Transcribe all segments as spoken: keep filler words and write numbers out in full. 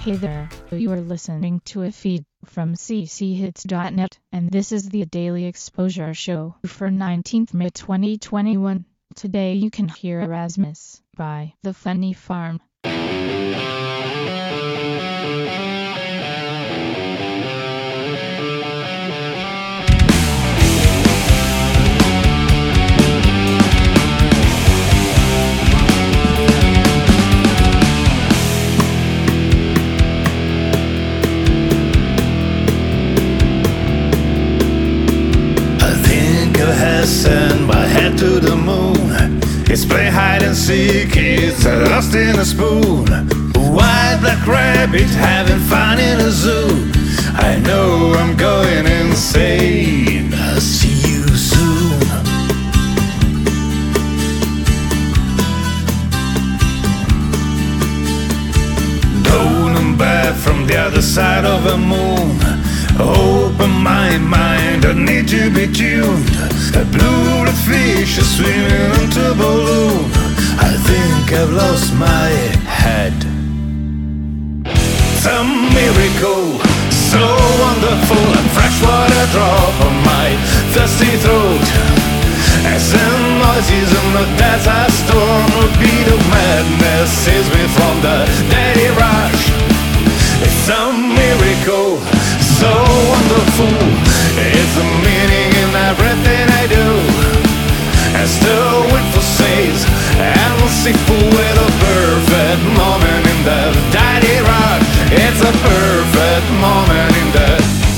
Hey there, you are listening to a feed from c c hits dot net, and this is the Daily Exposure Show for nineteenth May twenty twenty-one. Today you can hear Erasmus by The Funny Farm. Send my head to the moon. It's play hide and seek, it's lost in a spoon. A white black rabbit having fun in a zoo. I know I'm going insane. I'll see you soon. Don't I'm back from the other side of the moon. Open my mind, I need to be tuned. A blue fish is swimming into a balloon. I think I've lost my head. It's a miracle, so wonderful. A freshwater drop on my thirsty throat. As the noises in the desert storm, a beat of madness saves me from the daily rush. It's a miracle, so wonderful. It's a meaning in everything I do. As the windfall says, and we'll see with a perfect moment in the daily rush. It's a perfect moment in the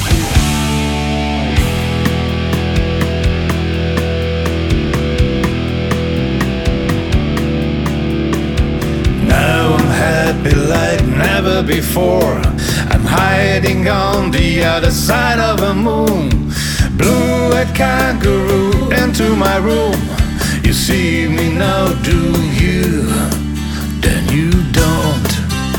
Now I'm happy like never before. I'm hiding on the other side of the moon. Blue-eyed kangaroo into my room. You see me now, do you? Then you don't.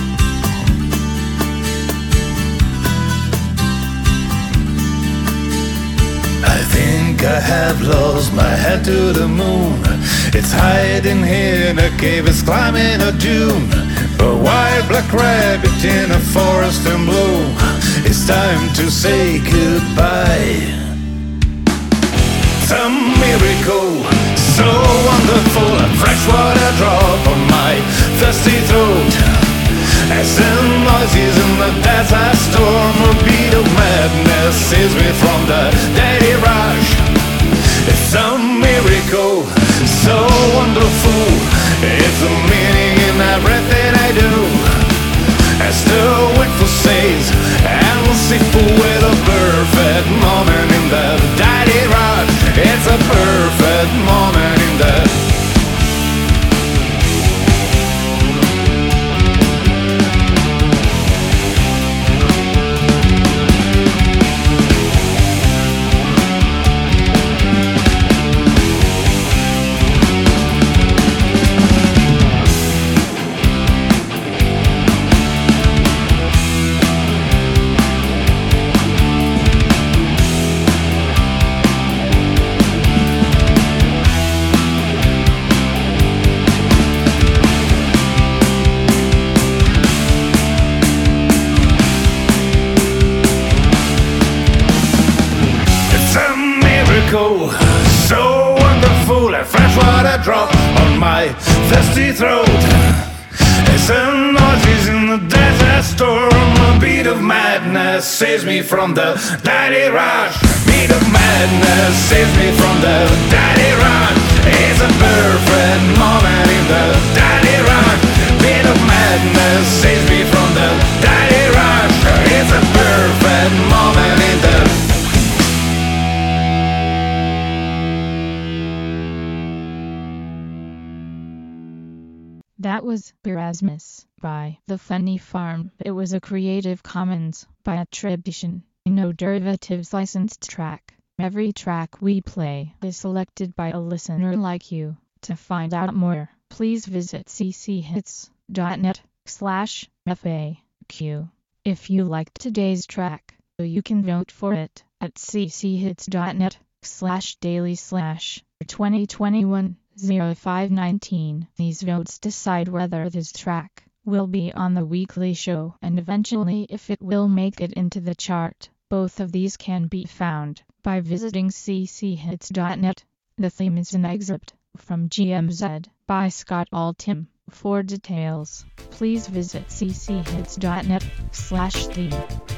I think I have lost my head to the moon. It's hiding here in a cave, it's climbing a dune. A white black rabbit in a forest in bloom. It's time to say goodbye. It's a miracle, so wonderful. A freshwater drop on my thirsty throat. As the noises in the desert storm, a beat of madness saves me from the daily rush. It's a miracle, so wonderful. It's a meaning in everything I do. As the windfall says, and we'll see with a perfect moment in the daily rush. It's a perfect moment in the so wonderful. A freshwater drop on my thirsty throat. As the noises in the desert storm, a beat of madness saves me from the daily rush. Beat of madness saves me from the daily rush. It's a perfect moment in the daily rush. Beat of madness saves me from the daily rush. It's a perfect moment in the That was Erasmus by The Funny Farm. It was a Creative Commons by attribution, no derivatives licensed track. Every track we play is selected by a listener like you. To find out more, please visit c c hits dot net slash F A Q. If you liked today's track, you can vote for it at c c hits dot net slash daily slash twenty twenty-one oh five nineteen. These votes decide whether this track will be on the weekly show, and eventually if it will make it into the chart. Both of these can be found by visiting c c hits dot net. The theme is an excerpt from G M Z by Scott Altham. For details, please visit c c hits dot net slash theme.